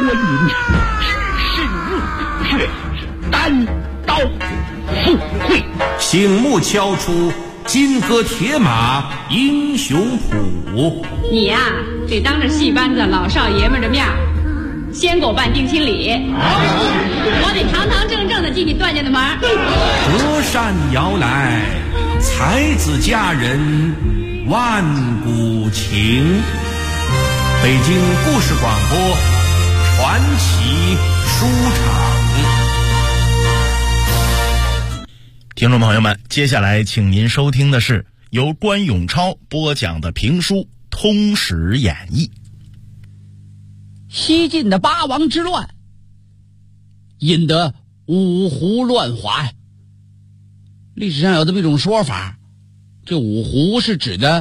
观音是神物，是单刀赴会。 醒目敲出金戈铁马英雄谱。 你呀，得当着戏班子老少爷们的面先给我办定亲礼，我得堂堂正正的进你段家的门。 隔山摇来，才子佳人万古情。北京故事广播传奇书场。 听众朋友们，接下来请您收听的是由关永超播讲的评书《通史演义》。 西晋的八王之乱引得五胡乱华呀。历史上有这么一种说法，这五胡是指的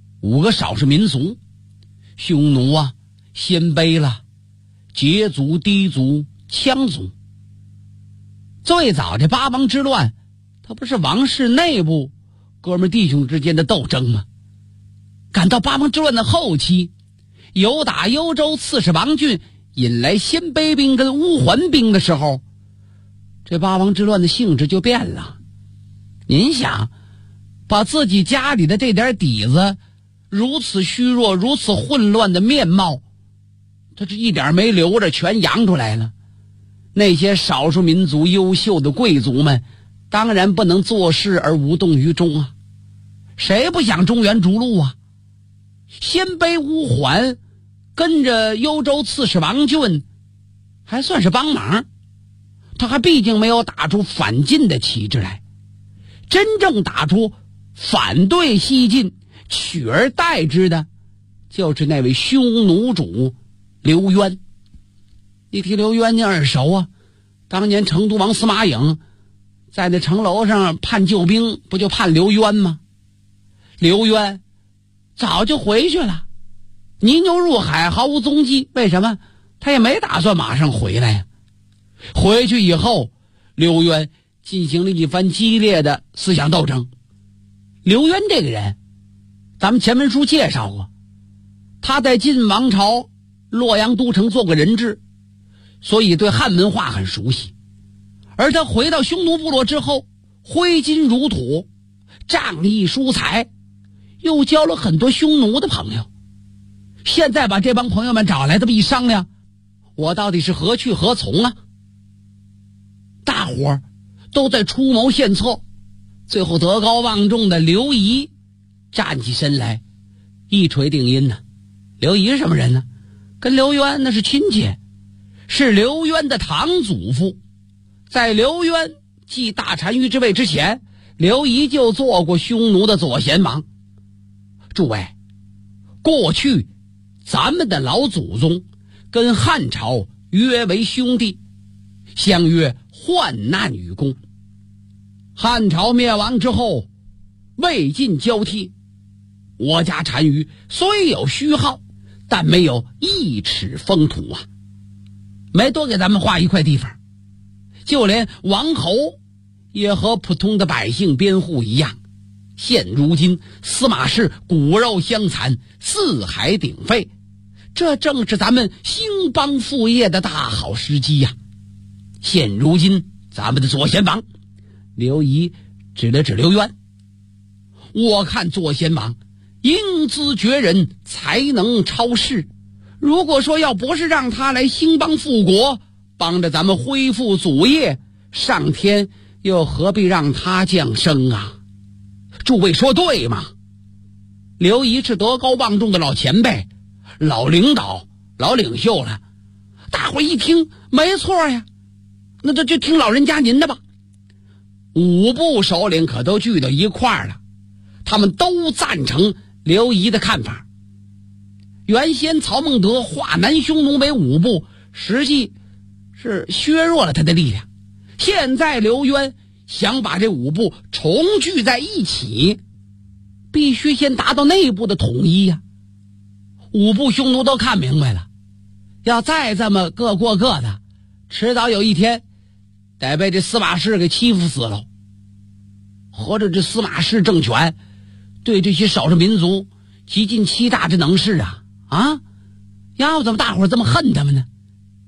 5个少数民族，匈奴啊、鲜卑啦、羯族、氐族、羌族。最早这八王之乱，它不是王室内部哥们弟兄之间的斗争吗？赶到八王之乱的后期，由打幽州刺史王浚引来鲜卑兵跟乌桓兵的时候，这八王之乱的性质就变了。您想，把自己家里的这点底子如此虚弱、如此混乱的面貌，这是一点没留着，全扬出来了。那些少数民族优秀的贵族们当然不能坐视而无动于衷啊！谁不想中原逐鹿啊？鲜卑乌桓跟着幽州刺史王浚还算是帮忙，他还毕竟没有打出反晋的旗帜来。真正打出反对西晋取而代之的，就是那位匈奴主刘渊。一提刘渊，你耳熟啊，当年成都王司马颖在那城楼上判救兵，不就判刘渊吗？刘渊早就回去了，泥牛入海，毫无踪迹。为什么？他也没打算马上回来呀。回去以后，刘渊进行了一番激烈的思想斗争。刘渊这个人，咱们前文书介绍过，他在晋王朝洛阳都城做过人质，所以对汉文化很熟悉。而他回到匈奴部落之后，挥金如土，仗义疏财，又交了很多匈奴的朋友。现在把这帮朋友们找来，这么一商量，我到底是何去何从啊？大伙儿都在出谋献策。最后德高望重的刘仪站起身来，一锤定音呢。刘仪是什么人呢？跟刘渊那是亲戚，是刘渊的堂祖父。在刘渊继大单于之位之前，刘仪就做过匈奴的左贤王。诸位，过去咱们的老祖宗跟汉朝约为兄弟，相约患难与共。汉朝灭亡之后，魏晋交替，我家单于虽有虚号，但没有一尺封土啊，没多给咱们划一块地方。就连王侯也和普通的百姓边户一样。现如今司马氏骨肉相残，四海鼎沸，这正是咱们兴邦复业的大好时机呀。现如今咱们的左贤王，刘仪指了指刘渊，我看左贤王英姿绝人，才能超世。如果说要不是让他来兴邦复国，帮着咱们恢复祖业，上天又何必让他降生啊？诸位说对吗？刘仪是德高望重的老前辈，老领导，老领袖了。大伙一听，没错呀，那就听老人家您的吧。五部首领可都聚到一块儿了，他们都赞成刘仪的看法。原先曹孟德化南匈奴为五部，实际是削弱了他的力量。现在刘渊想把这五部重聚在一起，必须先达到内部的统一呀。五部匈奴都看明白了，要再这么各过各的，迟早有一天得被这司马氏给欺负死了。合着这司马氏政权对这些少数民族极尽欺诈之能事啊！要怎么大伙这么恨他们呢？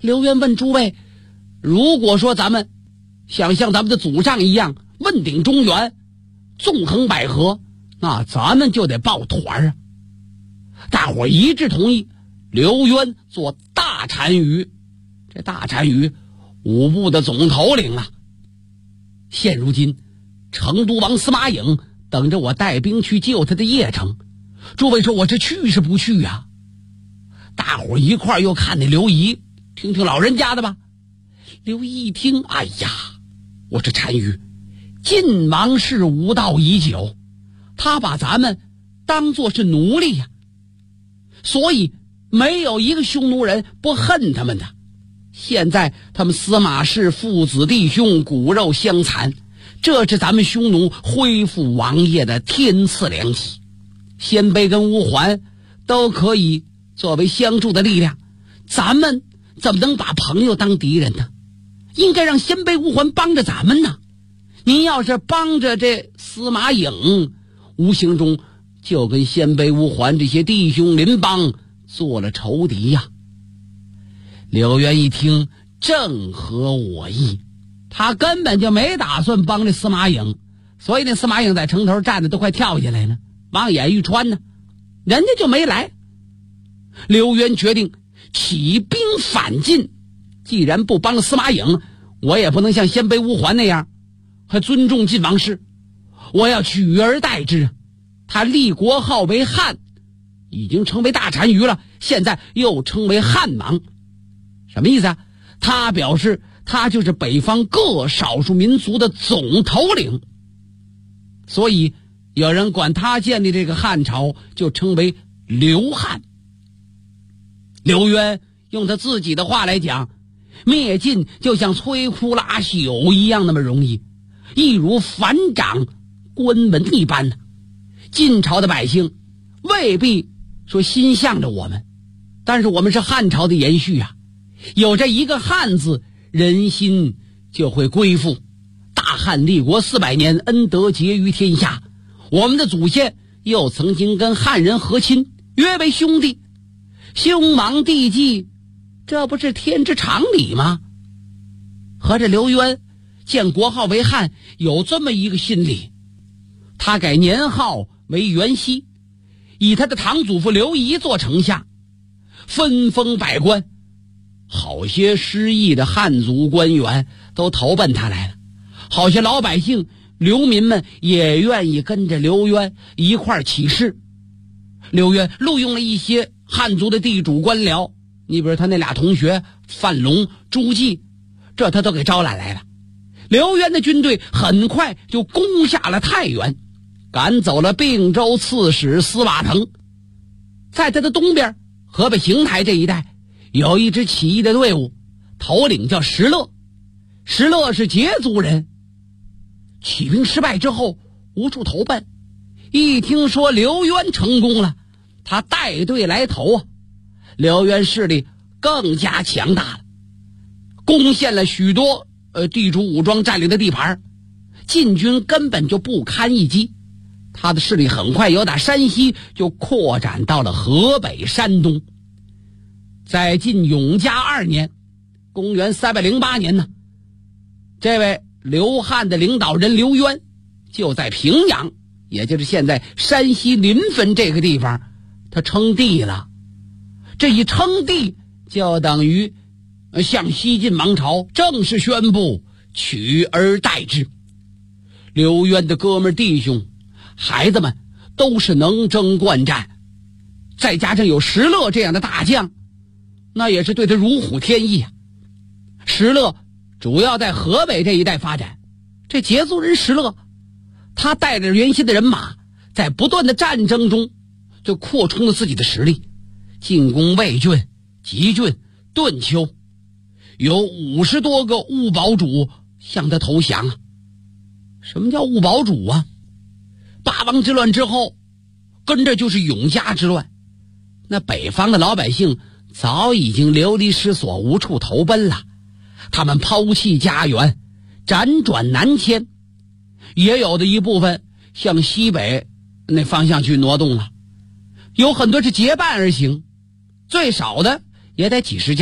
刘渊问诸位，如果说咱们想像咱们的祖上一样问鼎中原，纵横捭阖，那咱们就得抱团啊。大伙一致同意刘渊做大单于，这大单于5部的总头领啊。现如今成都王司马颖等着我带兵去救他的邺城，诸位说我这去是不去啊？大伙一块又看那刘仪，听听老人家的吧。刘仪一听，哎呀，我这单于晋王室无道已久，他把咱们当作是奴隶呀，所以没有一个匈奴人不恨他们的。现在他们司马氏父子弟兄骨肉相残，这是咱们匈奴恢复王业的天赐良机。鲜卑跟乌桓都可以作为相助的力量，咱们怎么能把朋友当敌人呢？应该让鲜卑乌桓帮着咱们呢。您要是帮着这司马颖，无形中就跟鲜卑乌桓这些弟兄邻邦做了仇敌呀。刘渊一听，正合我意，他根本就没打算帮这司马颖，所以那司马颖在城头站着都快跳下来了，望眼欲穿呢，人家就没来。刘渊决定起兵反晋，既然不帮司马颖，我也不能像鲜卑乌桓那样还尊重晋王室，我要取而代之。他立国号为汉，已经成为大单于了，现在又称为汉王，什么意思啊？他表示他就是北方各少数民族的总头领，所以有人管他建立这个汉朝就称为刘汉。刘渊用他自己的话来讲，灭晋就像摧枯拉朽一样那么容易，一如反掌关门一般呢。晋朝的百姓未必说心向着我们，但是我们是汉朝的延续啊，有这一个汉字，人心就会归附。大汉立国400年，恩德结于天下，我们的祖先又曾经跟汉人和亲，约为兄弟，兄亡弟继，这不是天之常理吗？合着刘渊建国号为汉有这么一个心理，他改年号为元熙，以他的堂祖父刘仪做丞相，分封百官，好些失意的汉族官员都投奔他来了，好些老百姓流民们也愿意跟着刘渊一块起事。刘渊录用了一些汉族的地主官僚，你比如他那俩同学范龙、朱季，这他都给招揽来了。刘渊的军队很快就攻下了太原，赶走了并州刺史司马腾。在他的东边河北邢台这一带有一支起义的队伍，头领叫石勒，石勒是羯族人，起兵失败之后无处投奔，一听说刘渊成功了，他带队来投啊，刘渊势力更加强大了，攻陷了许多地主武装占领的地盘，晋军根本就不堪一击。他的势力很快由打山西就扩展到了河北、山东。在晋永嘉2年，公元308年呢，这位刘汉的领导人刘渊就在平阳，也就是现在山西临汾这个地方，他称帝了。这一称帝就等于向西晋王朝正式宣布取而代之。刘渊的哥们弟兄孩子们都是能征惯战，再加上有石勒这样的大将，那也是对他如虎添翼啊。石勒主要在河北这一带发展，这羯族人石勒，他带着原先的人马，在不断的战争中就扩充了自己的实力，进攻魏郡、吉郡、顿丘，有50多个兀堡主向他投降啊。什么叫兀堡主啊？八王之乱之后，跟着就是永嘉之乱，那北方的老百姓早已经流离失所，无处投奔了，他们抛弃家园，辗转南迁，也有的一部分向西北那方向去挪动了，有很多是结伴而行，最少的也得几十架，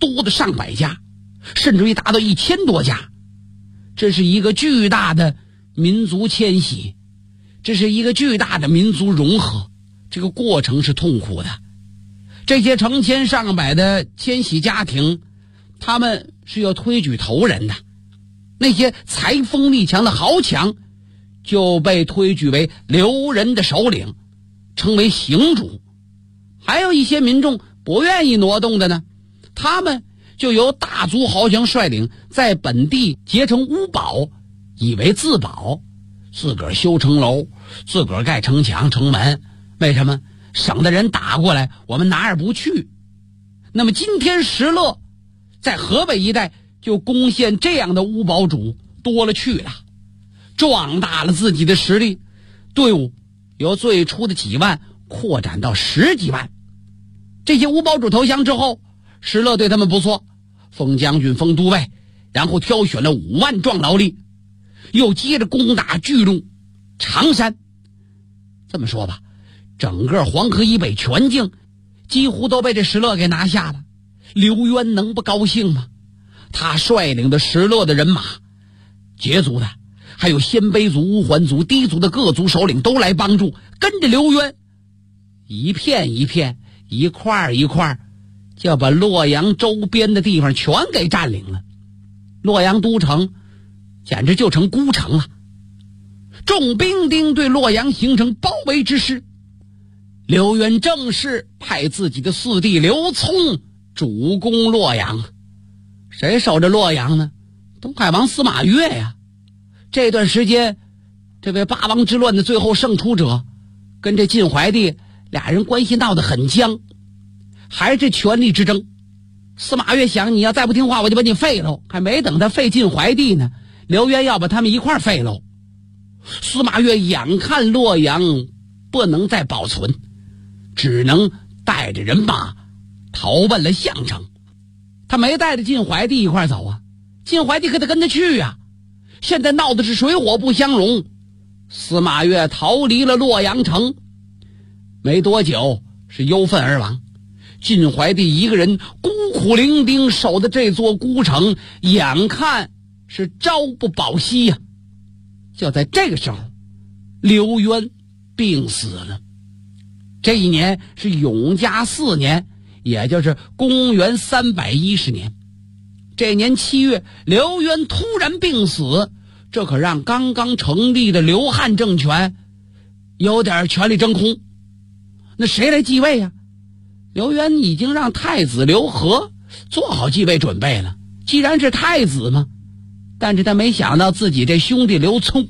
多的上百家，甚至于达到1000多家。这是一个巨大的民族迁徙，这是一个巨大的民族融合，这个过程是痛苦的。这些成千上百的迁徙家庭，他们是要推举头人的，那些财锋力强的豪强就被推举为留人的首领，称为行主。还有一些民众不愿意挪动的呢，他们就由大族豪强率领，在本地结成屋堡，以为自保，自个儿修城楼，自个儿盖城墙城门。为什么？省的人打过来，我们哪儿不去。那么今天石勒在河北一带就攻陷这样的屋堡主多了去了，壮大了自己的实力，队伍由最初的几万扩展到10几万。这些屋堡主投降之后，石勒对他们不错，封将军，封都尉，然后挑选了5万壮劳力，又接着攻打巨鹿、常山。这么说吧，整个黄河以北全境几乎都被这石勒给拿下了。刘渊能不高兴吗？他率领的石勒的人马，羯族的，还有鲜卑族、乌桓族、氐族的各族首领都来帮助，跟着刘渊一片一片，一块一块，就把洛阳周边的地方全给占领了。洛阳都城简直就成孤城了，众兵丁对洛阳形成包围之势。刘渊正式派自己的四弟刘聪主攻洛阳。谁守着洛阳呢？东海王司马越呀。这段时间，这位八王之乱的最后胜出者跟这晋怀帝俩人关系闹得很僵，还是权力之争。司马越想，你要再不听话，我就把你废了。还没等他废晋怀帝呢，刘渊要把他们一块废了。司马越眼看洛阳不能再保存，只能带着人马逃奔了项城。他没带着晋怀帝一块走啊，晋怀帝可得跟他去啊。现在闹的是水火不相容，司马越逃离了洛阳城，没多久是忧愤而亡。晋怀帝一个人孤苦伶仃守的这座孤城，眼看是朝不保夕呀。就在这个时候，刘渊病死了。这一年是永嘉4年，也就是公元310年。这年7月，刘渊突然病死，这可让刚刚成立的刘汉政权有点权力真空。那谁来继位呀？刘渊已经让太子刘和做好继位准备了，既然是太子嘛。但是他没想到自己这兄弟刘聪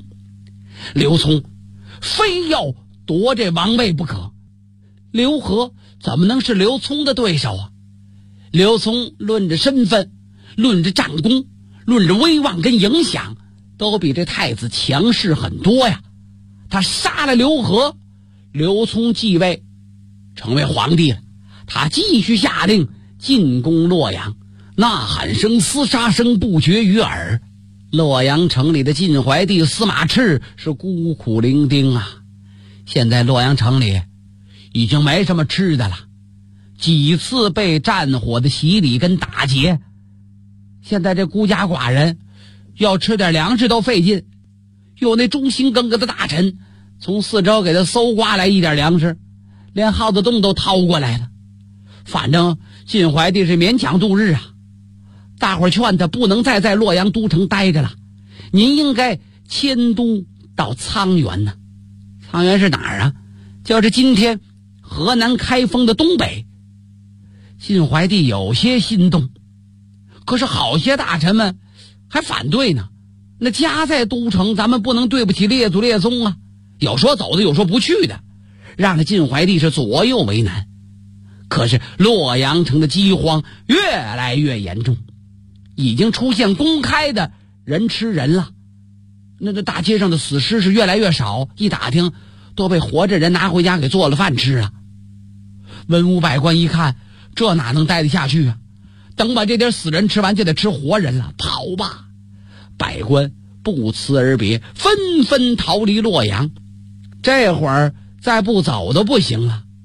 非要夺这王位不可。刘和怎么能是刘聪的对手啊？刘聪论着身份，论着战功，论着威望跟影响，都比这太子强势很多呀。他杀了刘和，刘聪继位成为皇帝了。他继续下令进攻洛阳，呐喊声、厮杀声不绝于耳。洛阳城里的晋怀帝司马炽是孤苦伶仃啊。现在洛阳城里已经没什么吃的了，几次被战火的洗礼跟打劫，现在这孤家寡人要吃点粮食都费劲。有那忠心耿耿的大臣从四周给他搜刮来一点粮食，连耗子洞都掏过来了。反正晋怀帝是勉强度日啊。大伙儿劝他不能再在洛阳都城待着了，您应该迁都到沧源呢。沧源是哪儿啊？就是今天河南开封的东北。晋怀帝有些心动，可是好些大臣们还反对呢。那家在都城，咱们不能对不起列祖列宗啊。有说走的，有说不去的，让这晋怀帝是左右为难。可是洛阳城的饥荒越来越严重，已经出现公开的人吃人了。那大街上的死尸是越来越少，一打听都被活着人拿回家给做了饭吃了。文武百官一看，这哪能待得下去啊？等把这点死人吃完，就得吃活人了，跑吧！百官不辞而别，纷纷逃离洛阳。这会儿再不走都不行了。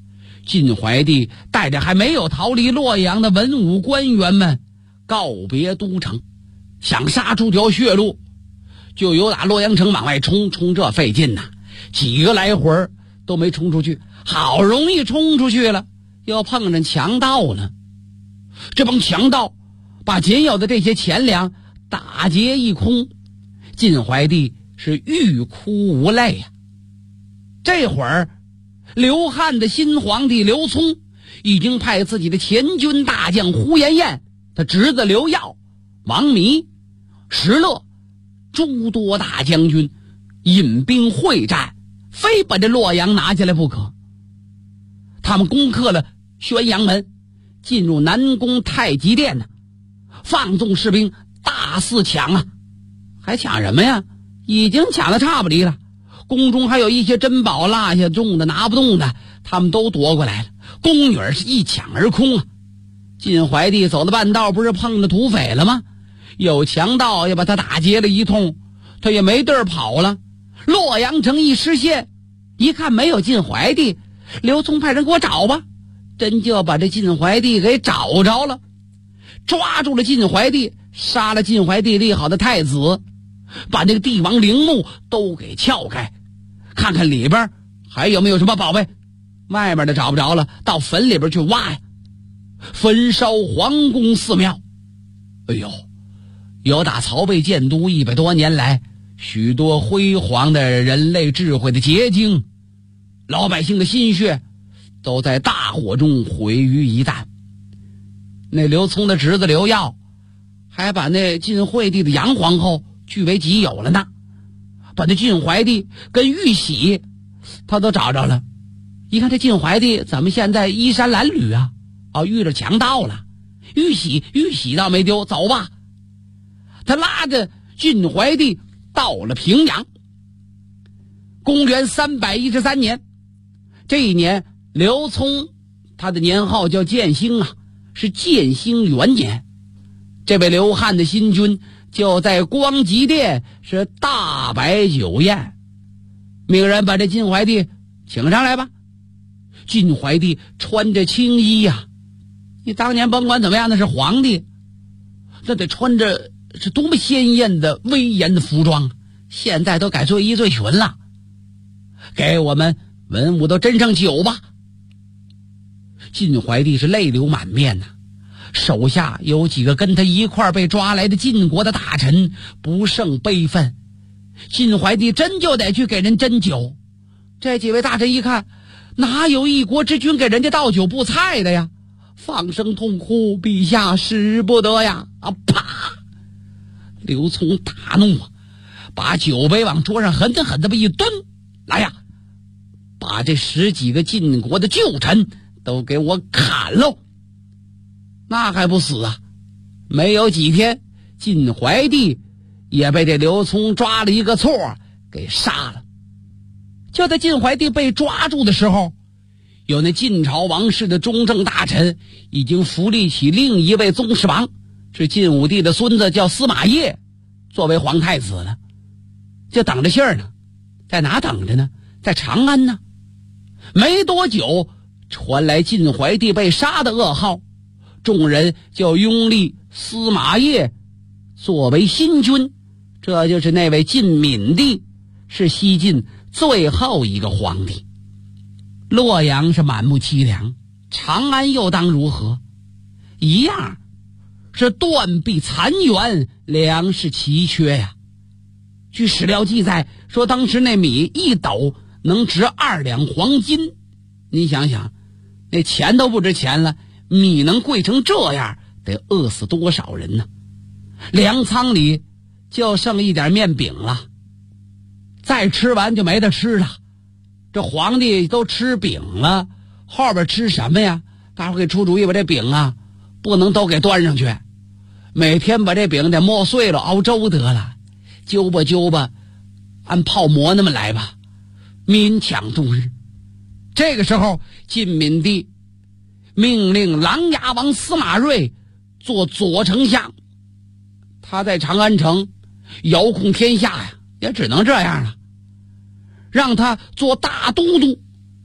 晋怀帝带着还没有逃离洛阳的文武官员们告别都城，想杀出条血路，就由打洛阳城往外冲这费劲呐，几个来回都没冲出去，好容易冲出去了，又碰上强盗了。这帮强盗把仅有的这些钱粮打劫一空，晋怀帝是欲哭无泪呀。这会儿刘汉的新皇帝刘聪已经派自己的前军大将呼延晏、他侄子刘耀、王弥、石勒诸多大将军引兵会战，非把这洛阳拿下来不可。他们攻克了宣阳门，进入南宫太极殿呢，放纵士兵大肆抢啊！还抢什么呀？已经抢得差不离了。宫中还有一些珍宝落下重的拿不动的，他们都夺过来了，宫女是一抢而空啊！晋怀帝走到半道，不是碰着土匪了吗？有强盗也把他打劫了一通，他也没地儿跑了。洛阳城一失陷，一看没有晋怀帝，刘聪派人给我找吧，真就把这晋怀帝给找着了，抓住了晋怀帝，杀了晋怀帝立好的太子，把这个帝王陵墓都给撬开，看看里边还有没有什么宝贝。外面的找不着了，到坟里边去挖呀，焚烧皇宫寺庙。哎呦，有打曹魏建都100多年来许多辉煌的人类智慧的结晶，老百姓的心血都在大火中毁于一旦。那刘聪的侄子刘耀还把那晋惠帝的杨皇后据为己有了呢，把那晋怀帝跟玉玺他都找着了。一看这晋怀帝怎么现在衣衫褴褛啊？遇着强盗了。玉玺倒没丢，走吧。他拉着晋怀帝到了平阳。公元313年，这一年刘聪他的年号叫建兴啊，是建兴元年。这位刘汉的新君就在光极殿是大摆酒宴，命人把这晋怀帝请上来吧。晋怀帝穿着青衣呀，你当年甭管怎么样，那是皇帝，那得穿着是多么鲜艳的威严的服装，现在都改做衣醉裙了。给我们文武都斟上酒吧。晋怀帝是泪流满面呐，手下有几个跟他一块被抓来的晋国的大臣不胜悲愤，晋怀帝真就得去给人斟酒。这几位大臣一看，哪有一国之君给人家倒酒布菜的呀？放声痛哭，陛下使不得呀！啪！刘聪大怒啊，把酒杯往桌上狠狠的一蹲，来呀，把这10几个晋国的旧臣都给我砍喽！那还不死啊？没有几天，晋怀帝也被这刘聪抓了一个错给杀了。就在晋怀帝被抓住的时候，有那晋朝王室的中正大臣已经扶立起另一位宗室王，是晋武帝的孙子，叫司马业，作为皇太子了，就等着信儿呢。在哪等着呢？在长安呢。没多久，传来晋怀帝被杀的噩耗，众人就拥立司马业作为新君，这就是那位晋闵帝，是西晋最后一个皇帝。洛阳是满目凄凉，长安又当如何？一样是断壁残垣，粮食奇缺呀。据史料记载说，当时那米1斗能值2两黄金。你想想，那钱都不值钱了，米能贵成这样，得饿死多少人呢？粮仓里就剩一点面饼了，再吃完就没得吃了。这皇帝都吃饼了，后边吃什么呀？大伙给出主意，把这饼啊不能都给端上去，每天把这饼得磨碎了熬粥得了，揪吧按泡馍那么来吧，勉强度日。这个时候晋闵帝命令琅琊王司马睿做左丞相，他在长安城遥控天下呀，也只能这样了。让他做大都督，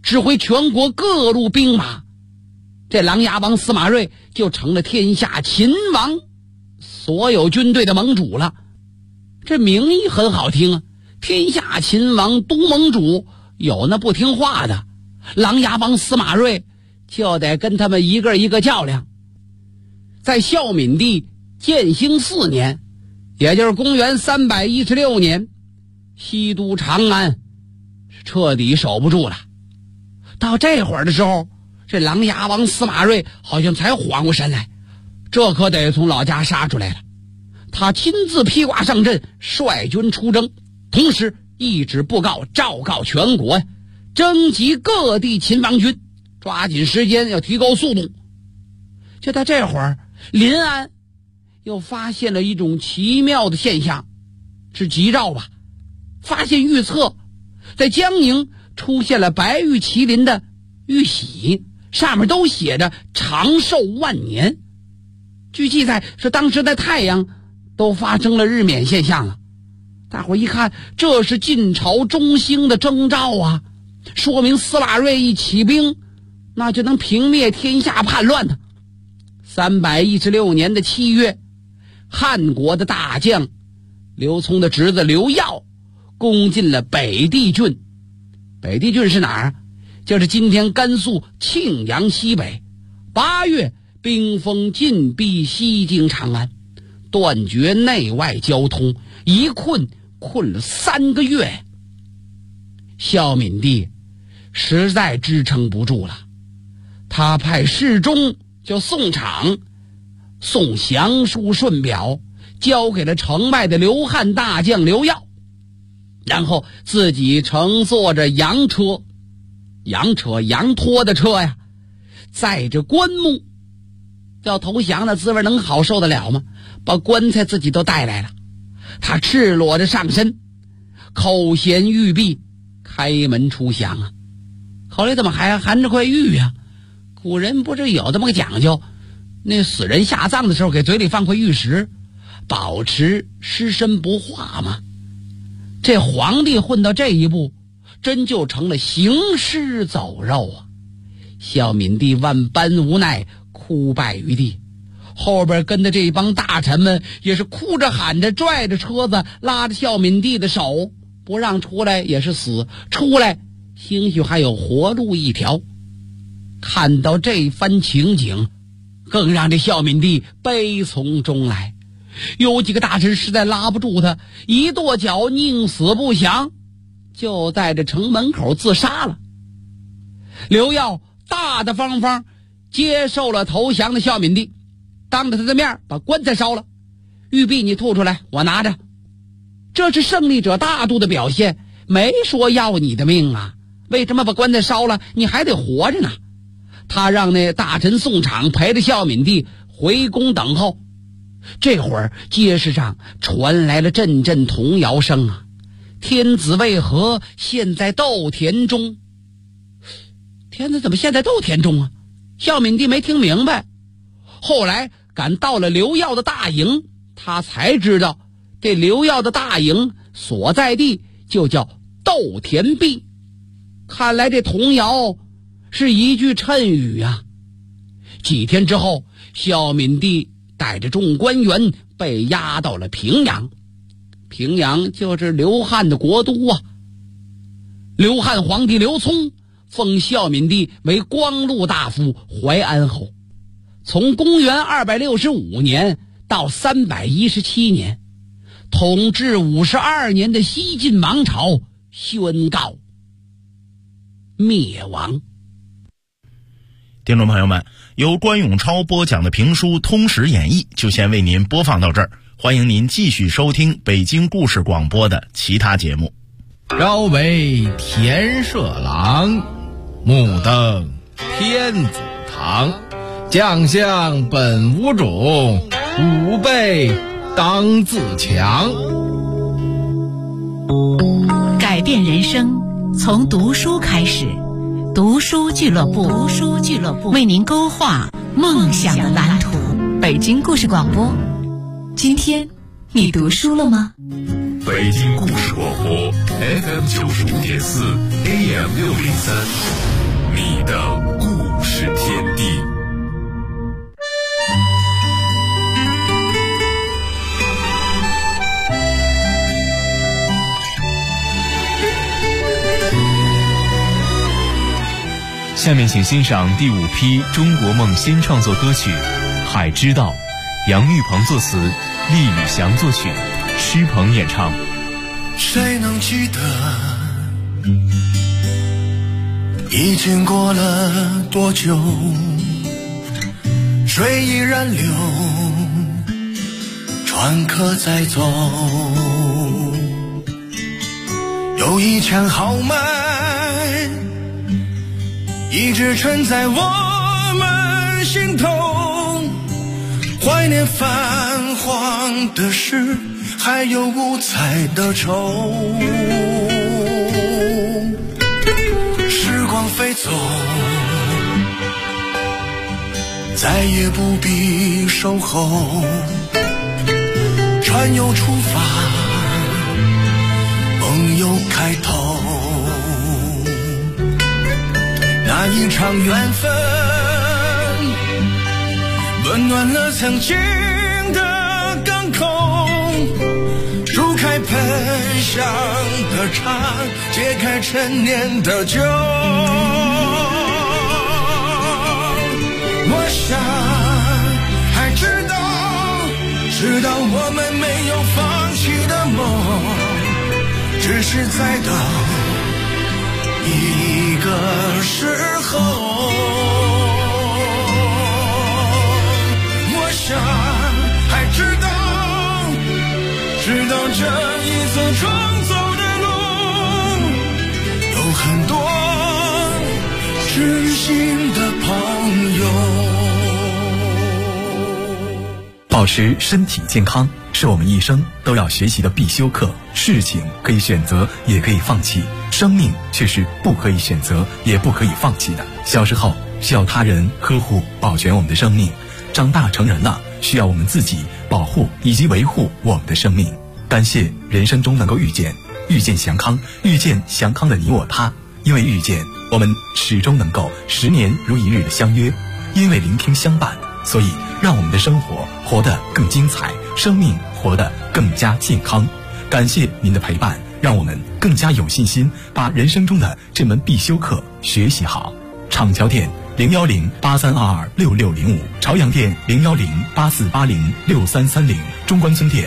指挥全国各路兵马，这琅琊王司马睿就成了天下秦王所有军队的盟主了。这名义很好听啊，天下秦王都盟主，有那不听话的，琅琊王司马睿就得跟他们一个一个较量。在孝敏帝建兴4年，也就是公元316年，西都长安彻底守不住了。到这会儿的时候，这琅琊王司马睿好像才缓过神来，这可得从老家杀出来了。他亲自披挂上阵，率军出征，同时一纸布告昭告全国，征集各地秦王军，抓紧时间要提高速度。就在这会儿，临安又发现了一种奇妙的现象，是吉兆吧？发现预测在江宁出现了白玉麒麟的玉玺，上面都写着长寿万年。据记载是当时的太阳都发生了日冕现象了。大伙一看，这是晋朝中兴的征兆啊，说明司马睿一起兵，那就能平灭天下叛乱呢。316年的7月，汉国的大将刘聪的侄子刘耀攻进了北地郡。北地郡是哪儿？就是今天甘肃庆阳西北。8月，兵锋进逼西京长安，断绝内外交通，一困了3个月。孝敏帝实在支撑不住了，他派侍中叫宋昶送降书顺表，交给了城外的刘汉大将刘耀，然后自己乘坐着羊拖的车呀，载着棺木。要投降的滋味能好受得了吗？把棺材自己都带来了。他赤裸着上身，口衔玉璧，开门出降啊。口里怎么还含着块玉啊？古人不是有这么个讲究，那死人下葬的时候给嘴里放块玉石，保持尸身不化吗？这皇帝混到这一步，真就成了行尸走肉啊！孝敏帝万般无奈，哭败于地。后边跟的这帮大臣们也是哭着喊着，拽着车子，拉着孝敏帝的手，不让出来也是死，出来兴许还有活路一条。看到这番情景，更让这孝敏帝悲从中来。有几个大臣实在拉不住他，一跺脚宁死不降，就在这城门口自杀了。刘耀大大方方接受了投降的孝敏帝，当着他的面把棺材烧了，玉璧你吐出来，我拿着。这是胜利者大度的表现，没说要你的命啊，为什么把棺材烧了？你还得活着呢。他让那大臣宋昶陪着孝敏帝回宫等候。这会儿街市上传来了阵阵童谣声啊，天子为何现在豆田中？天子怎么现在豆田中啊？孝敏帝没听明白。后来赶到了刘耀的大营，他才知道这刘耀的大营所在地就叫豆田壁。看来这童谣是一句谶语啊。几天之后，孝敏帝带着众官员被押到了平阳。平阳就是刘汉的国都啊。刘汉皇帝刘聪封孝敏帝为光禄大夫、淮安侯。从公元265年到317年，统治52年的西晋王朝宣告灭亡。 听众朋友们，由关永超播讲的评书《通史演义》就先为您播放到这儿，欢迎您继续收听北京故事广播的其他节目。 朝为田舍郎，暮登天子堂。将相本无种，吾辈当自强。 改变人生从读书开始，读书俱乐部为您勾画梦想的蓝图。北京故事广播，今天你读书了吗？ 北京故事广播 FM 95.4 AM 603，你的故事天地。 下面请欣赏第5批中国梦新创作歌曲《海之道》，杨玉鹏作词，厉宇翔作曲，施鹏演唱。 谁能记得已经过了多久，水依然流，船可再走，有一腔豪迈一直沉在我们心头，怀念泛黄的诗，还有五彩的愁。时光飞走，再也不必守候，船又出发，梦又开头。那一场缘分温暖了曾经的港口，煮开喷香的茶，解开陈年的酒。我想还知道我们没有放弃的梦，只是在等一个时候。我想还知道这一次冲走的路，有很多知心的朋友。 保持身体健康是我们一生都要学习的必修课。事情可以选择，也可以放弃，生命却是不可以选择，也不可以放弃的。小时候需要他人呵护保全我们的生命，长大成人了，需要我们自己保护以及维护我们的生命。感谢人生中能够遇见祥康，遇见祥康的你我他。因为遇见，我们始终能够10年如一日的相约；因为聆听相伴，所以让我们的生活活得更精彩，生命活得更加健康。感谢您的陪伴，让我们更加有信心把人生中的这门必修课学习好。厂桥店01083226605，朝阳店01084806330，中关村店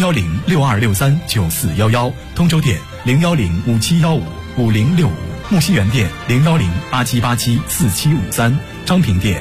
01062639411，通州店01057155065，木樨园店01087874753，昌平店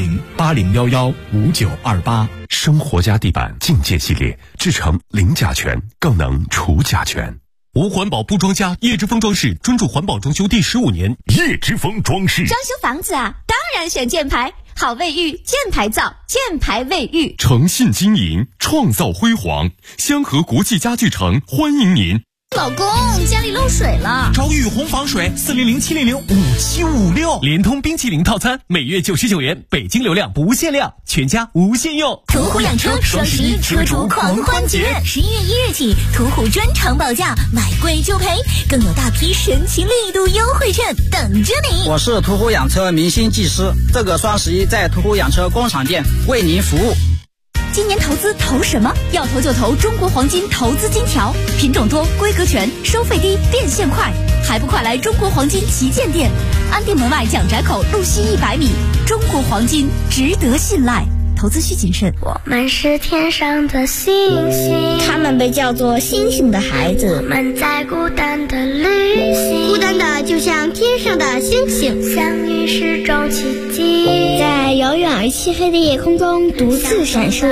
01080115928。 生活家地板境界系列，制成零甲醛，更能除甲醛。 无环保不装家，叶之峰装饰专注环保装修第15年。 叶之峰装饰装修房子啊，当然选箭牌，好卫浴，箭牌造，箭牌卫浴， 诚信经营，创造辉煌。香河国际家具城欢迎您。 老公，家里漏水了， 找雨虹防水，400-700-5756，联通冰淇淋套餐，每月99元，北京流量不限量，全家无限用。 途虎养车双11车主狂欢节，11月1日起，途虎专场保价，买贵就赔，更有大批神奇力度优惠券等着你。 我是途虎养车明星技师，这个双11在途虎养车工厂店为您服务。 今年投资投什么？要投就投中国黄金投资金条，品种多，规格全，收费低，变现快，还不快来中国黄金旗舰店，安定门外蒋宅口路西100米，中国黄金值得信赖，投资需谨慎。 我们是天上的星星， 他们被叫做星星的孩子， 我们在孤单的旅行， 孤单的就像天上的星星， 相遇是种奇迹， 在遥远而漆黑的夜空中独自闪烁。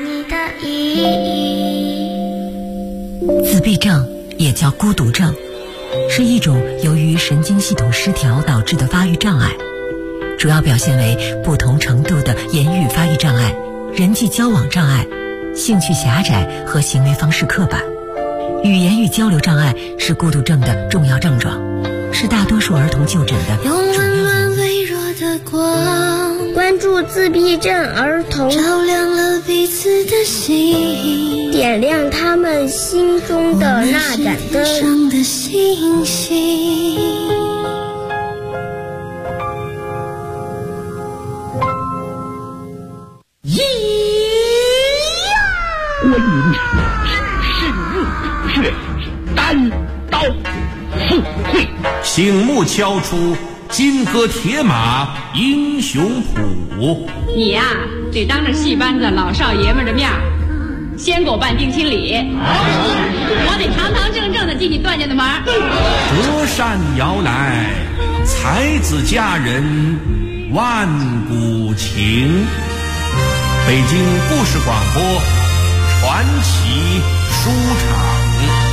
自闭症也叫孤独症，是一种由于神经系统失调导致的发育障碍，主要表现为不同程度的言语发育障碍、人际交往障碍、兴趣狭窄和行为方式刻板。语言与交流障碍是孤独症的重要症状，是大多数儿童就诊的主要。 用温暖微弱的光关注自闭症儿童， 照亮了彼此的心， 点亮他们心中的那盏灯。 上的星星。 观音深入虎穴，单刀赴会， 醒目敲出金戈铁马英雄谱。 你呀，得当着戏班子老少爷们的面先给我办定亲礼，我得堂堂正正的进你段家的门。 隔山遥来，才子佳人万古情。北京故事广播传奇书场。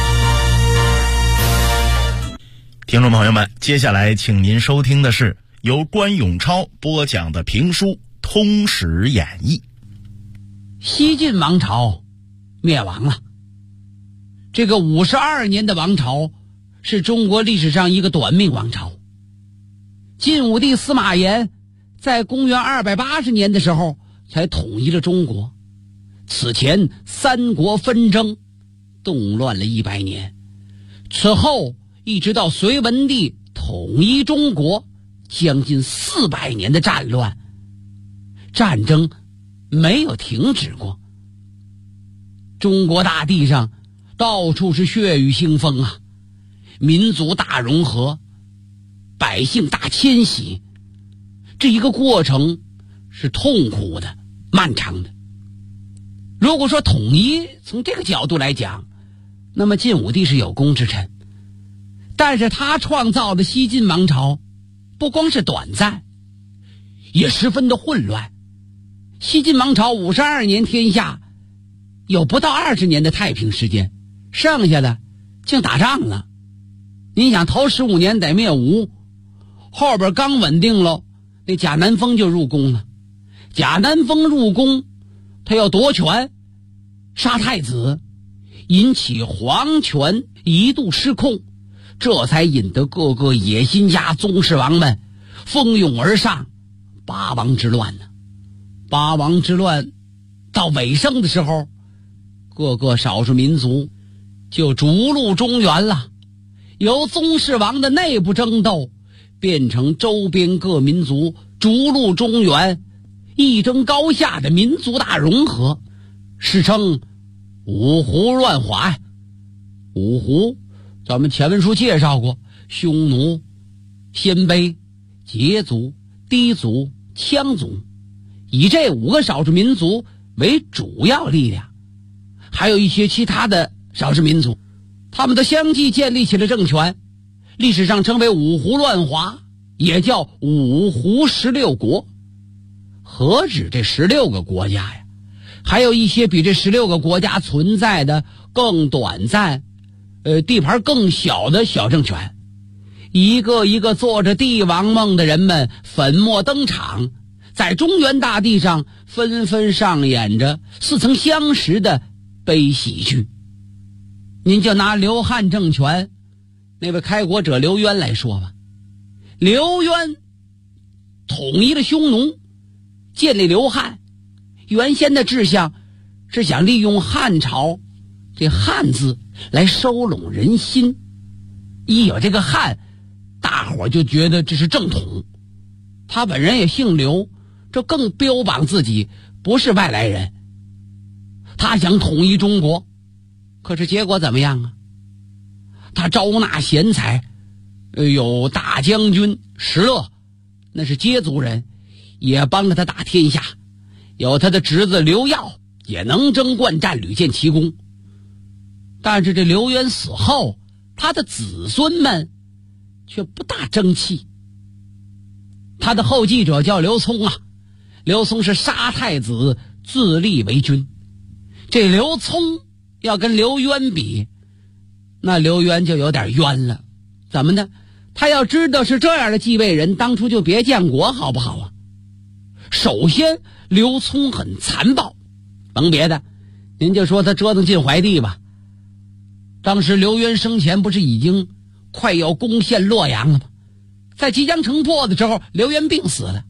听众朋友们，接下来请您收听的是由关永超播讲的评书《通史演义》。 西晋王朝灭亡了。这个52年的王朝是中国历史上一个短命王朝。晋武帝司马炎在公元280年的时候才统一了中国，此前三国纷争动乱了100年，此后一直到隋文帝统一中国，将近400年的战乱，战争没有停止过。中国大地上到处是血雨腥风啊，民族大融合，百姓大迁徙，这一个过程是痛苦的、漫长的。如果说统一从这个角度来讲，那么晋武帝是有功之臣，但是他创造的西晋王朝不光是短暂，也十分的混乱。西晋王朝52年天下，有不到20年的太平时间，剩下的净打仗了。你想头15年得灭吴，后边刚稳定了，那贾南风就入宫了。贾南风入宫，他要夺权，杀太子，引起皇权一度失控，这才引得各个野心家宗室王们蜂拥而上，八王之乱呢。八王之乱到尾声的时候，各个少数民族就逐鹿中原了，由宗室王的内部争斗变成周边各民族逐鹿中原，一争高下的民族大融合，史称五胡乱华呀。五胡咱们前文书介绍过，匈奴、鲜卑、羯族、氐族、羌族，以这5个少数民族为主要力量，还有一些其他的少数民族，他们都相继建立起了政权，历史上称为五胡乱华，也叫五胡16国。何止这16个国家呀，还有一些比这16个国家存在的更短暂、地盘更小的小政权。一个一个做着帝王梦的人们粉墨登场，在中原大地上纷纷上演着似曾相识的悲喜剧。您就拿刘汉政权那位开国者刘渊来说吧，刘渊统一了匈奴，建立刘汉，原先的志向是想利用汉朝这汉字来收拢人心，一有这个汉，大伙就觉得这是正统。他本人也姓刘，这更标榜自己不是外来人。他想统一中国，可是结果怎么样啊？他招纳贤才，有大将军石勒，那是羯族人，也帮着他打天下。有他的侄子刘耀，也能征惯战，屡建奇功。但是这刘渊死后，他的子孙们却不大争气。他的后继者叫刘聪啊，刘聪是杀太子，自立为君。这刘聪要跟刘渊比，那刘渊就有点冤了。怎么呢？他要知道是这样的继位人，当初就别建国好不好啊？首先刘聪很残暴，甭别的，您就说他折腾晋怀帝吧。当时刘渊生前不是已经快要攻陷洛阳了吗？在即将城破的时候，刘渊病死了。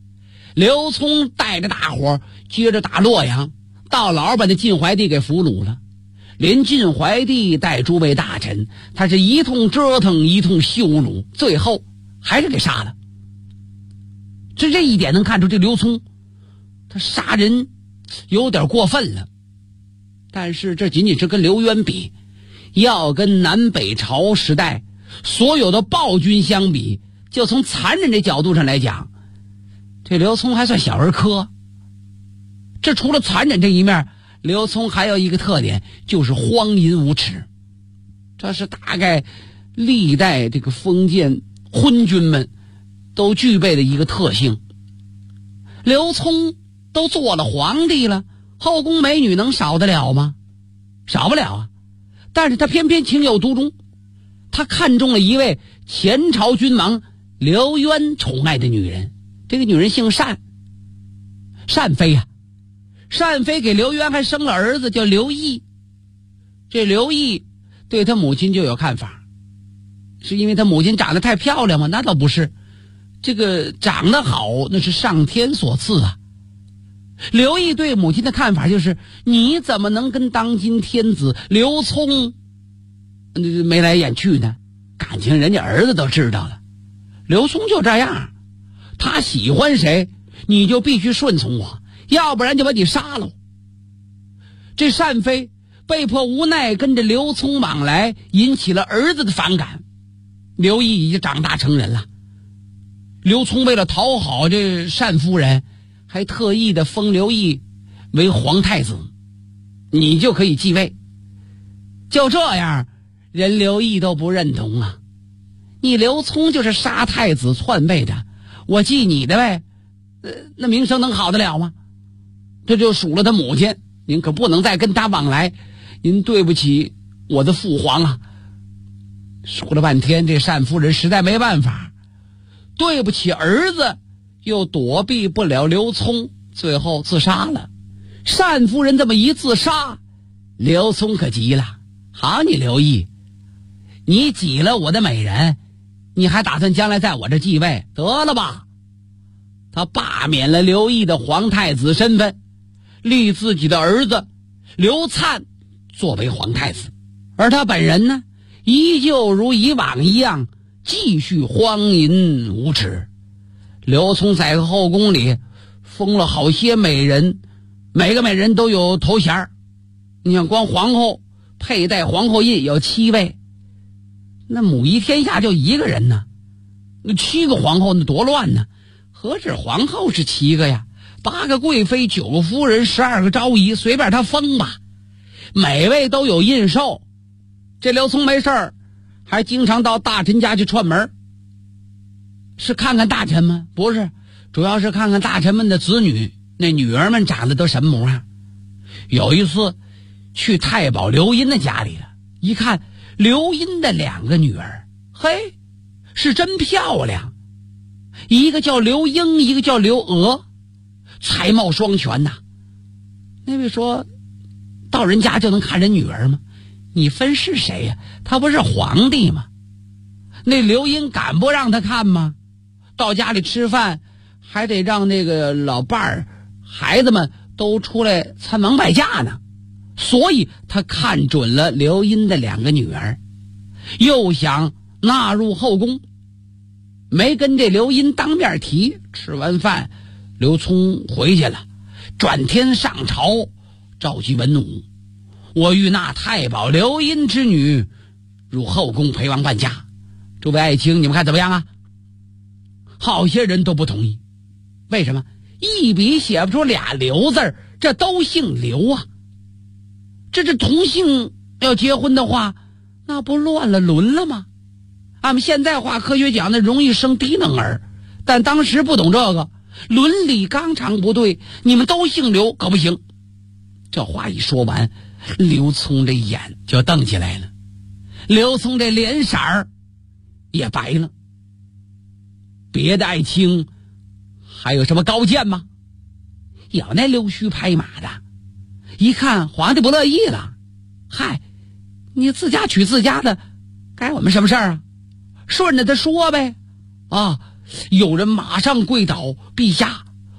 刘聪带着大伙接着打洛阳，到老把那晋怀帝给俘虏了。连晋怀帝带诸位大臣，他是一通折腾，一通羞辱，最后还是给杀了。这一点能看出这刘聪他杀人有点过分了。但是这仅仅是跟刘渊比，要跟南北朝时代所有的暴君相比，就从残忍这角度上来讲，这刘聪还算小儿科。这除了残忍这一面，刘聪还有一个特点，就是荒淫无耻。这是大概历代这个封建昏君们都具备的一个特性。刘聪都做了皇帝了，后宫美女能少得了吗？少不了啊。但是他偏偏情有独钟，他看中了一位前朝君王刘渊宠爱的女人。这个女人姓单，单妃啊。单妃给刘渊还生了儿子叫刘毅。这刘毅对他母亲就有看法，是因为他母亲长得太漂亮吗？那倒不是，这个长得好那是上天所赐啊。刘毅对母亲的看法就是，你怎么能跟当今天子刘聪眉来眼去呢？感情人家儿子都知道了。刘聪就这样，他喜欢谁你就必须顺从我，要不然就把你杀了。这单妃被迫无奈跟着刘聪往来，引起了儿子的反感。刘毅已经长大成人了，刘聪为了讨好这单夫人，还特意的封刘毅为皇太子，你就可以继位。就这样，人刘毅都不认同啊！你刘聪就是杀太子篡位的，我继你的呗，那名声能好得了吗？这就数了他母亲，您可不能再跟他往来，您对不起我的父皇啊！数了半天，这单夫人实在没办法，对不起儿子，又躲避不了刘聪，最后自杀了。单夫人这么一自杀，刘聪可急了，好你刘毅，你挤了我的美人，你还打算将来在我这继位？得了吧！他罢免了刘毅的皇太子身份，立自己的儿子刘粲作为皇太子，而他本人呢，依旧如以往一样继续荒淫无耻。刘聪在后宫里封了好些美人，每个美人都有头衔。你想光皇后佩戴皇后印有7位，那母仪天下就一个人呢，那7个皇后那多乱呢？何止皇后是7个呀，8个贵妃，9个夫人，12个昭仪，随便他封吧，每位都有印绶。这刘聪没事儿还经常到大臣家去串门，是看看大臣吗？不是，主要是看看大臣们的子女，那女儿们长得都什么模样。有一次去太保刘英的家里了，一看刘英的2个女儿，嘿，是真漂亮，一个叫刘英，一个叫刘娥，才貌双全呐。那位说到人家就能看人女儿吗？你分是谁呀？他不是皇帝吗？那刘英敢不让他看吗？到家里吃饭还得让那个老伴儿孩子们都出来参王拜驾呢。所以他看准了刘英的2个女儿，又想纳入后宫，没跟这刘英当面提。吃完饭刘聪回去了，转天上朝召集文武，我欲纳太保刘英之女入后宫陪王伴驾。诸位爱卿，你们看怎么样啊？好些人都不同意。为什么？一笔写不出俩刘字，这都姓刘啊。这同姓要结婚的话，那不乱了伦了吗？俺们现在话科学讲的容易生低能儿，但当时不懂这个，伦理纲常不对，你们都姓刘可不行。这话一说完，刘聪这眼就瞪起来了，刘聪这脸色儿也白了。别的爱卿还有什么高见吗？有那溜须拍马的，一看皇帝不乐意了，嗨，你自家娶自家的，该我们什么事儿啊？顺着他说呗。啊，有人马上跪倒，陛下，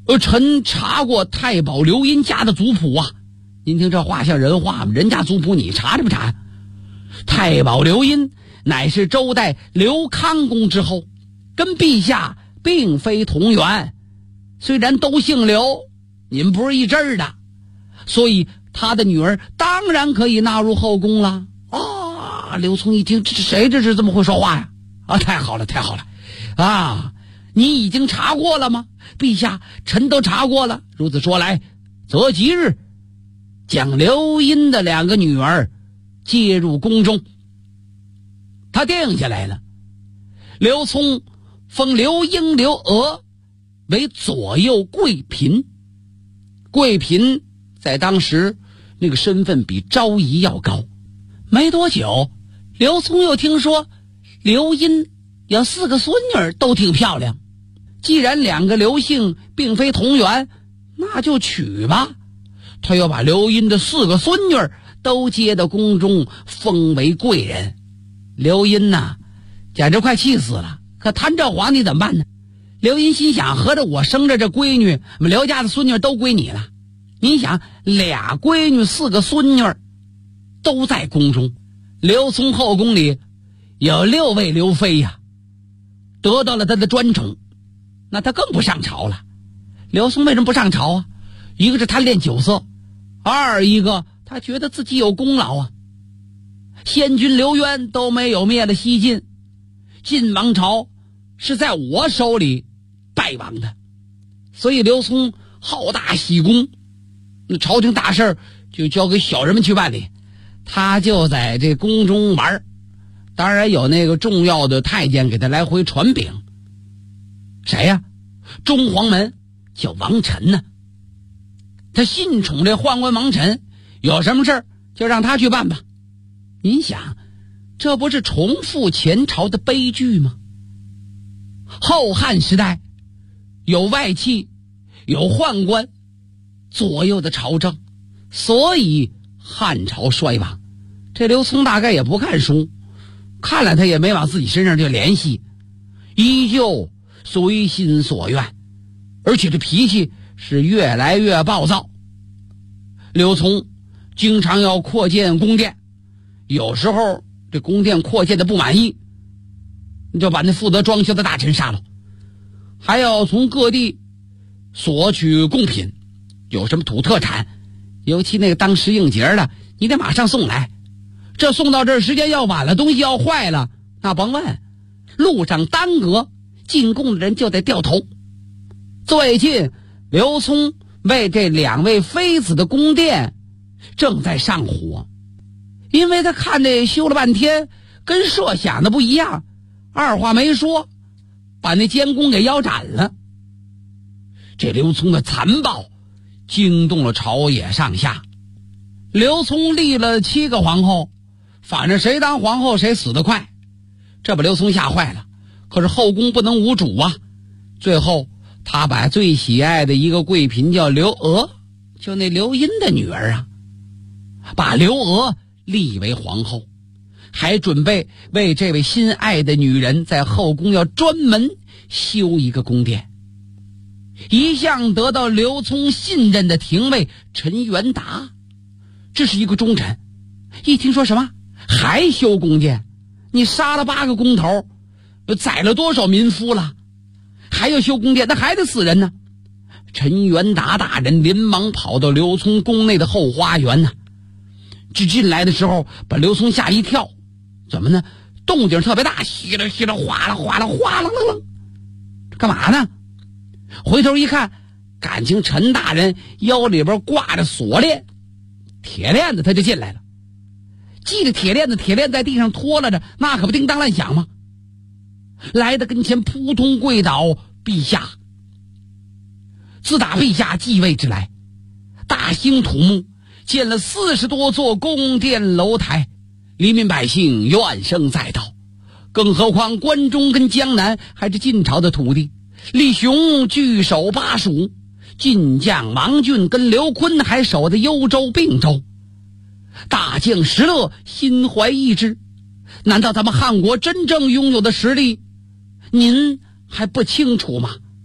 臣查过太保刘英家的族谱啊。您听这话像人话吗？人家族谱你查不查？太保刘英乃是周代刘康公之后，跟陛下并非同源，虽然都姓刘，您不是一支儿的，所以他的女儿当然可以纳入后宫了。刘聪一听，这谁这是这么会说话呀？太好了，太好了啊！你已经查过了吗？陛下，臣都查过了。如此说来，择吉日将刘英的2个女儿接入宫中。他定下来了，刘聪封刘英、刘娥为左右贵嫔。贵嫔在当时那个身份比昭仪要高。没多久，刘聪又听说刘英有4个孙女都挺漂亮，既然2个刘姓并非同源，那就娶吧。他又把刘英的4个孙女都接到宫中，封为贵人。刘英呐，简直快气死了。可贪这皇帝怎么办呢？刘英心想，合着我生着这闺女，我们刘家的孙女都归你了。你想，2闺女4个孙女都在宫中，刘聪后宫里有6位刘妃呀，得到了他的专宠，那他更不上朝了。刘聪为什么不上朝啊？一个是贪恋酒色，一个他觉得自己有功劳啊。先君刘渊都没有灭了西晋，晋王朝是在我手里败亡的，所以刘聪好大喜功，那朝廷大事就交给小人们去办理，他就在这宫中玩。当然有那个重要的太监给他来回传禀。谁呀？中黄门叫王臣呢。他信宠这宦官王臣，有什么事儿就让他去办吧。您想，这不是重复前朝的悲剧吗？后汉时代有外戚，有宦官左右的朝政，所以汉朝衰亡。这刘聪大概也不看书，看了他也没往自己身上就联系，依旧随心所愿，而且这脾气是越来越暴躁。刘聪经常要扩建宫殿，有时候这宫殿扩建的不满意，就把那负责装修的大臣杀了，还要从各地索取贡品，有什么土特产，尤其那个当时应节的，你得马上送来。这送到这儿时间要晚了，东西要坏了，那甭问，路上耽搁，进贡的人就得掉头。最近刘聪为这2位妃子的宫殿正在上火，因为他看这修了半天跟设想的不一样，二话没说把那监工给腰斩了。这刘聪的残暴惊动了朝野上下。刘聪立了7个皇后，反正谁当皇后谁死得快，这把刘聪吓坏了。可是后宫不能无主啊，最后他把最喜爱的一个贵嫔叫刘娥，就那刘英的女儿啊，把刘娥立为皇后，还准备为这位心爱的女人在后宫要专门修一个宫殿。一向得到刘聪信任的廷尉陈元达，这是一个忠臣，一听说什么还修宫殿，你杀了8个工头，宰了多少民夫了，还要修宫殿，那还得死人呢。陈元达大人连忙跑到刘聪宫内的后花园呢，这进来的时候把刘聪吓一跳。怎么呢？动静特别大，稀啦稀啦，哗啦哗啦，哗啦啦啦，干嘛呢？回头一看，感情陈大人腰里边挂着锁链，铁链子，他就进来了。系着铁链子，铁链在地上拖拉着，那可不叮当乱响吗？来到跟前扑通跪倒，陛下。自打陛下继位之来，大兴土木，建了40多座宫殿楼台，黎民百姓怨声载道。更何况关中跟江南还是晋朝的土地，李雄据守巴蜀，晋将王浚跟刘琨还守在幽州并州。大将石勒心怀异志，难道咱们汉国真正拥有的实力您还不清楚吗？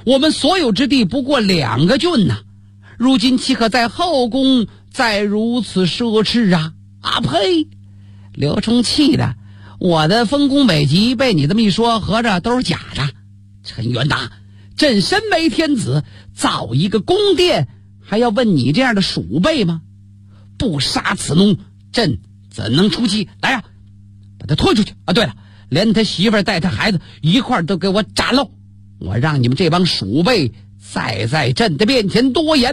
我们所有之地不过2个郡呐，如今岂可在后宫再如此奢侈啊！啊呸！刘冲气的，我的丰功伟绩被你这么一说，合着都是假的。陈元达，朕身为天子，造一个宫殿，还要问你这样的鼠辈吗？不杀此奴，朕怎能出气？来呀，把他推出去啊！对了，连他媳妇儿带他孩子一块儿都给我斩喽！我让你们这帮鼠辈再在朕的面前多言。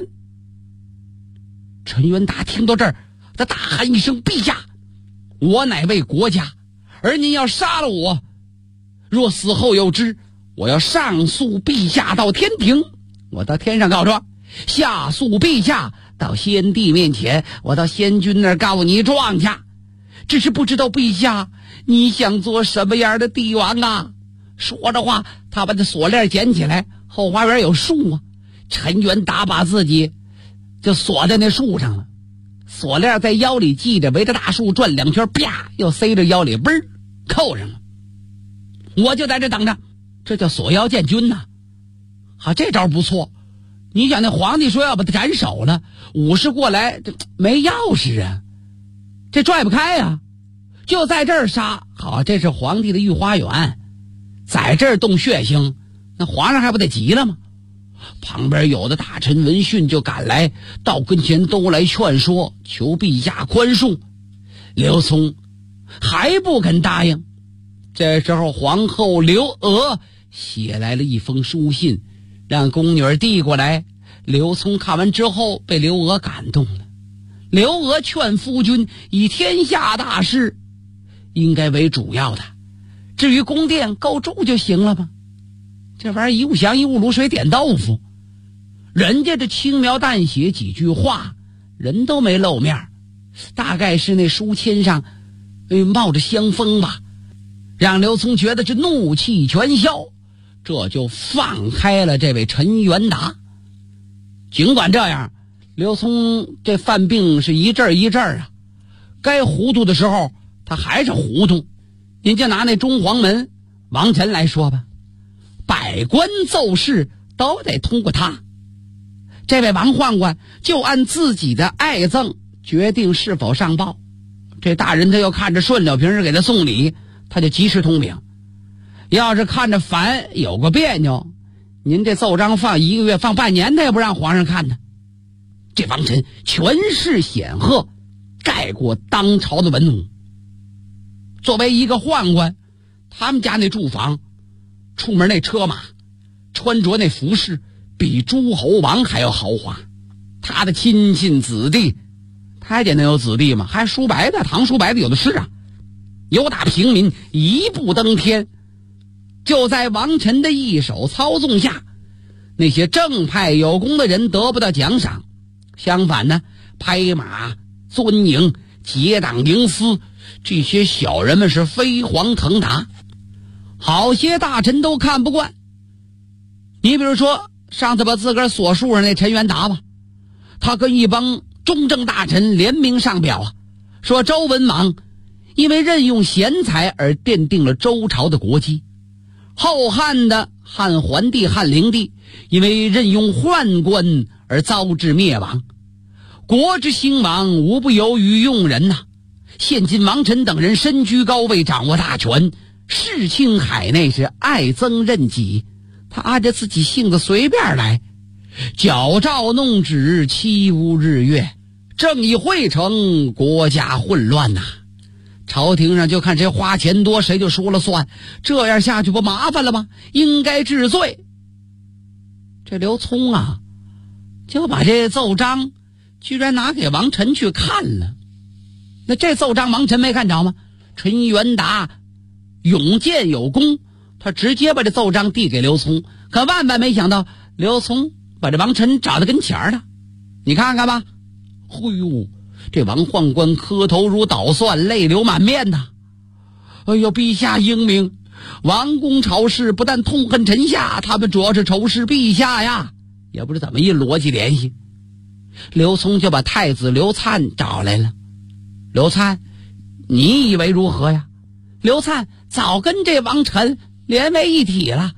陈元达听到这儿，他大喊一声：陛下，我乃为国家，而您要杀了我，若死后有知，我要上诉陛下到天庭，我到天上告状，下诉陛下到先帝面前，我到先君那儿告你状去。只是不知道陛下你想做什么样的帝王啊？说着话，他把这锁链捡起来，后花园有树啊。陈元达把自己就锁在那树上了，锁链在腰里系着，围着大树转2圈，啪，又塞着腰里，嘣儿扣上了。我就在这等着，这叫锁腰见君呐。好，这招不错。你想那皇帝说要把他斩首了，武士过来这没钥匙啊，这拽不开啊，就在这儿杀。好，这是皇帝的御花园，在这儿动血腥，那皇上还不得急了吗？旁边有的大臣闻讯就赶来，到跟前都来劝说，求陛下宽恕。刘聪还不肯答应。这时候皇后刘娥写来了一封书信，让宫女递过来。刘聪看完之后被刘娥感动了。刘娥劝夫君以天下大事应该为主要的，至于宫殿构筑就行了吧。这玩意儿一物降一物卤水点豆腐，人家这轻描淡写几句话，人都没露面，大概是那书签上冒着香风吧，让刘聪觉得这怒气全消，这就放开了这位陈元达。尽管这样，刘聪这犯病是一阵一阵啊，该糊涂的时候他还是糊涂。您就拿那中黄门王晨来说吧，百官奏事都得通过他。这位王宦官就按自己的爱憎决定是否上报。这大人他又看着顺了，平时给他送礼，他就及时通禀。要是看着烦，有个别扭，您这奏章放1个月放半年，他也不让皇上看呢。这王晨权势显赫，盖过当朝的文武。作为一个宦官，他们家那住房，出门那车马，穿着那服饰，比诸侯王还要豪华。他的亲信子弟，太监能有子弟吗？还叔伯的，堂叔伯的有的是啊。有打平民一步登天。就在王晨的一手操纵下，那些正派有功的人得不到奖赏，相反呢，拍马尊营结党营私，这些小人们是飞黄腾达，好些大臣都看不惯。你比如说上次把自个儿锁树上那陈元达吧，他跟一帮中正大臣联名上表啊，说周文王因为任用贤才而奠定了周朝的国基，后汉的汉桓帝汉灵帝因为任用宦官而遭致灭亡。国之兴亡无不由于用人呐。现今王晨等人身居高位，掌握大权，世倾海内，是爱憎任己，他按着自己性子随便来，矫诏弄旨，欺污日月，正义汇成，国家混乱呐。朝廷上就看谁花钱多谁就说了算，这样下去不麻烦了吗？应该治罪。这刘聪啊，就把这奏章居然拿给王晨去看了。那这奏章王晨没看着吗？陈元达勇健有功，他直接把这奏章递给刘聪，可万万没想到刘聪把这王晨找到跟前了。你看看吧，嘿呦，这王宦官磕头如捣蒜，泪流满面呐。哎呦，陛下英明，王公朝士不但痛恨臣下，他们主要是仇视陛下呀。也不知怎么一逻辑联系，刘聪就把太子刘粲找来了。刘粲，你以为如何呀？刘粲早跟这王晨连为一体了，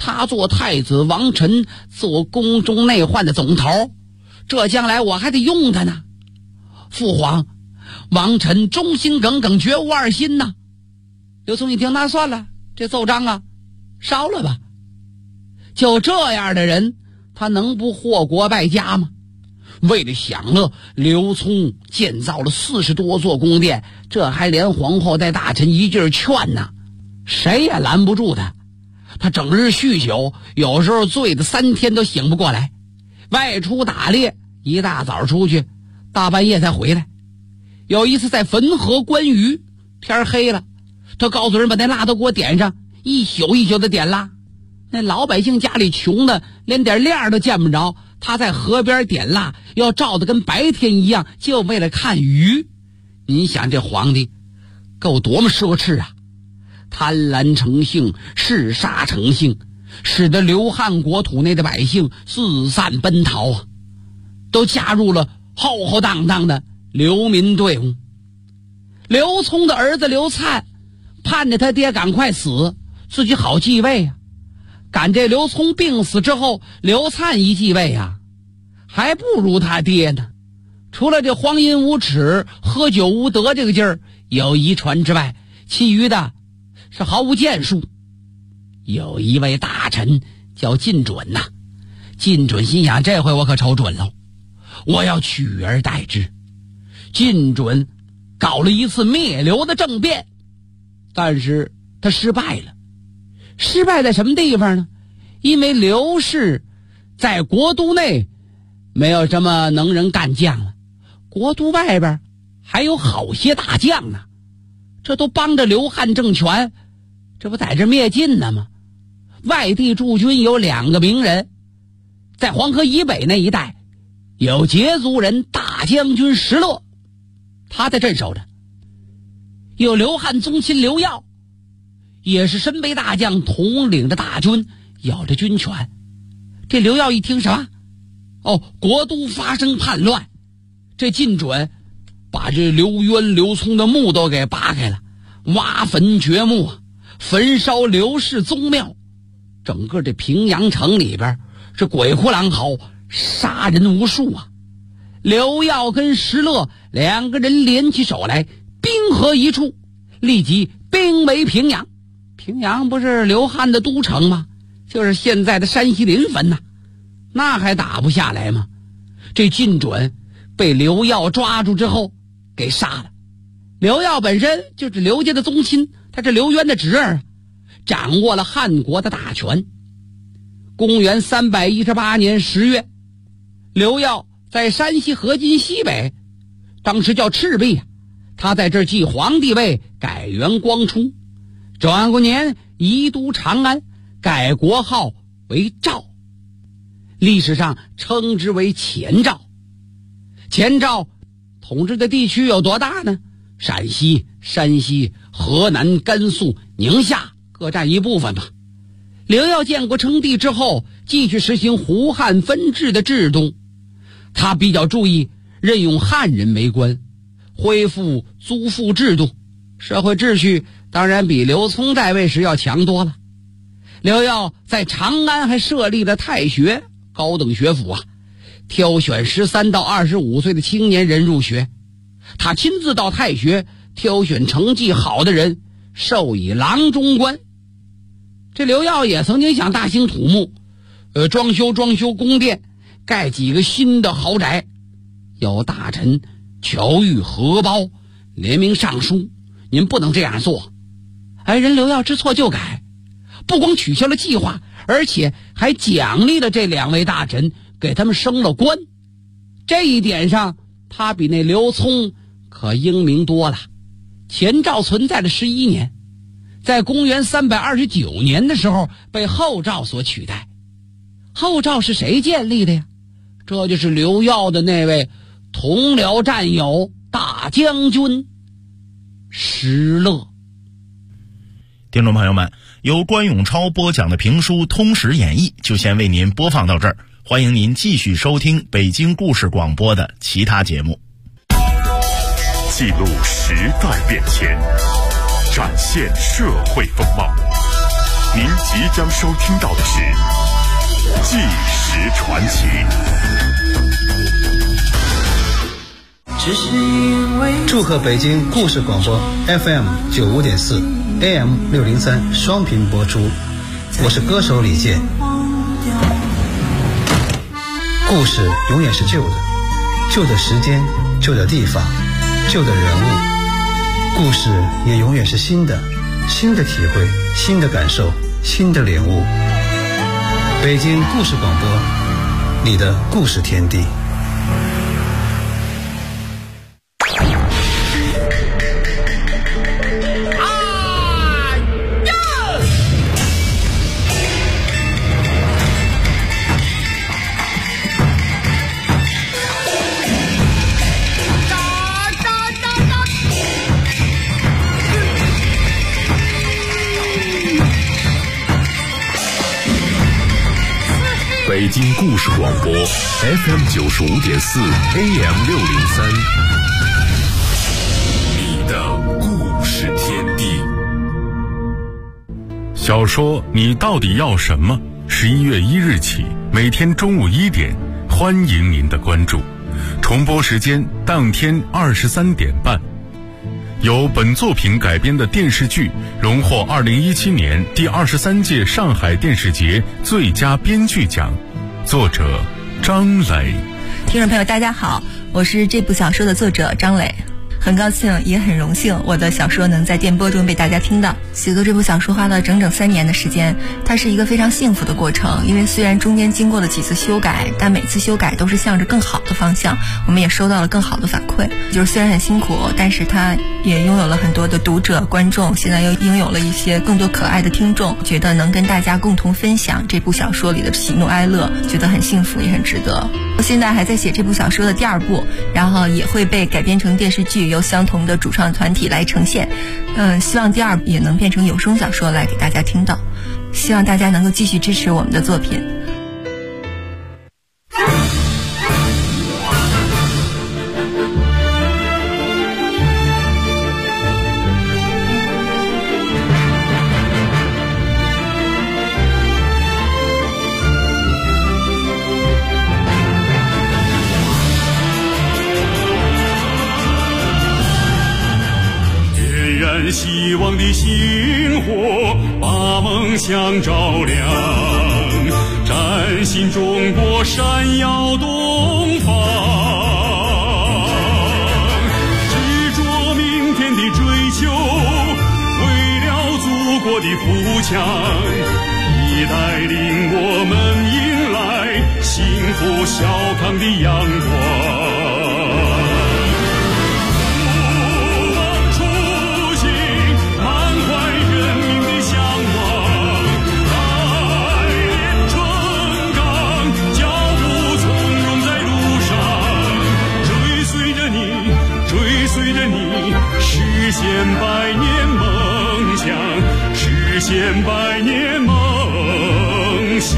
他做太子，王臣做宫中内患的总头，这将来我还得用他呢。父皇，王臣忠心耿耿，绝无二心呐。刘聪一听，那算了，这奏章啊烧了吧。就这样的人，他能不祸国败家吗？为了享乐，刘聪建造了40多座宫殿，这还连皇后带大臣一劲儿劝呢，谁也拦不住他。他整日酗酒，有时候醉得3天都醒不过来，外出打猎，一大早出去，大半夜才回来。有一次在汾河观鱼，天黑了，他告诉人把那蜡都给我点上，一宿一宿的点蜡。那老百姓家里穷的连点亮都见不着，他在河边点蜡，要照得跟白天一样，就为了看鱼。你想这皇帝够多么奢侈啊！贪婪成性，嗜杀成性，使得刘汉国土内的百姓四散奔逃啊，都加入了浩浩荡荡的流民队伍。刘聪的儿子刘粲盼着他爹赶快死，自己好继位啊。赶这刘聪病死之后，刘粲一继位啊，还不如他爹呢。除了这荒淫无耻、喝酒无德这个劲儿有遗传之外，其余的是毫无建树。有一位大臣叫晋准呐，晋准心想，这回我可瞅准了，我要取而代之。晋准搞了一次灭刘的政变，但是他失败了。失败在什么地方呢？因为刘氏在国都内没有什么能人干将了，国都外边还有好些大将呢，这都帮着刘汉政权，这不在这灭晋呢吗？外地驻军有2个名人，在黄河以北那一带有羯族人大将军石勒，他在镇守着；有刘汉宗亲刘耀，也是身为大将，统领着大军，有着军权。这刘耀一听什么？国都发生叛乱，这晋准把这刘渊、刘聪的墓都给扒开了，挖坟掘墓，焚烧刘氏宗庙，整个这平阳城里边是鬼哭狼嚎，杀人无数啊。刘耀跟石勒2个人联起手来，兵合一处，立即兵围平阳。平阳不是刘汉的都城吗？就是现在的山西临汾呐，那还打不下来吗？这晋准被刘耀抓住之后给杀了。刘耀本身就是刘家的宗亲，他是刘渊的侄儿，掌握了汉国的大权。公元318年10月，刘耀在山西河津西北，当时叫赤壁，他在这儿继皇帝位，改元光初。转过年移都长安，改国号为赵，历史上称之为前赵。前赵统治的地区有多大呢？陕西、山西、河南、甘肃、宁夏各占一部分吧。刘耀建国称帝之后，继续实行胡汉分治的制度，他比较注意任用汉人为官，恢复租赋制度，社会秩序当然比刘聪在位时要强多了。刘耀在长安还设立了太学，高等学府啊，挑选13到25岁的青年人入学。他亲自到太学挑选成绩好的人，授以郎中官。这刘耀也曾经想大兴土木，装修宫殿，盖几个新的豪宅。有大臣乔玉、荷包联名上书，您不能这样做。人刘耀知错就改，不光取消了计划，而且还奖励了这2位大臣，给他们升了官。这一点上他比那刘聪可英明多了。前赵存在了11年，在公元329年的时候被后赵所取代。后赵是谁建立的呀？这就是刘耀的那位同僚战友大将军石勒。 听众朋友们，由关永超播讲的评书《通史演义》就先为您播放到这儿，欢迎您继续收听北京故事广播的其他节目。 记录时代变迁，展现社会风貌， 您即将收听到的是《纪实传奇》。 祝贺北京故事广播 FM 95.4 AM 603双频播出，我是歌手李健。故事永远是旧的，旧的时间，旧的地方，旧的人物。故事也永远是新的，新的体会，新的感受，新的领悟。北京故事广播，你的故事天地。 北京故事广播 FM 95.4 AM 603，你的故事天地。 小说你到底要什么？11月1日起，每天中午1点，欢迎您的关注。重播时间当天23点半。由本作品改编的电视剧荣获2017年第23届上海电视节最佳编剧奖，作者张磊。 听众朋友大家好，我是这部小说的作者张磊，很高兴也很荣幸我的小说能在电波中被大家听到。写作这部小说花了整整3年的时间，它是一个非常幸福的过程，因为虽然中间经过了几次修改，但每次修改都是向着更好的方向，我们也收到了更好的反馈。就是虽然很辛苦，但是它也拥有了很多的读者观众，现在又拥有了一些更多可爱的听众，觉得能跟大家共同分享这部小说里的喜怒哀乐，觉得很幸福也很值得。我现在还在写这部小说的第2部，然后也会被改编成电视剧，由相同的主创团体来呈现。希望第2部也能变成有声小说来给大家听到，希望大家能够继续支持我们的作品。 希望的星火把梦想照亮，崭新中国闪耀东方，执着明天的追求，为了祖国的富强，已带领我们迎来幸福小康的阳光。实现百年梦想，实现百年梦想。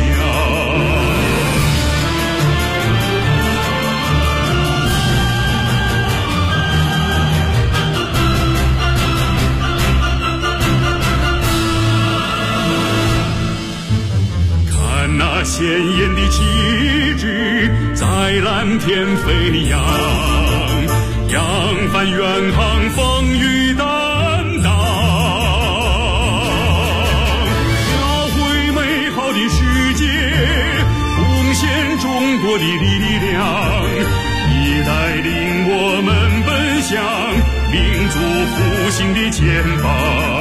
看那鲜艳的旗帜在蓝天飞扬，扬帆远航，风雨担当，描绘美好的世界，贡献中国的力量，已带领我们奔向民族复兴的前方。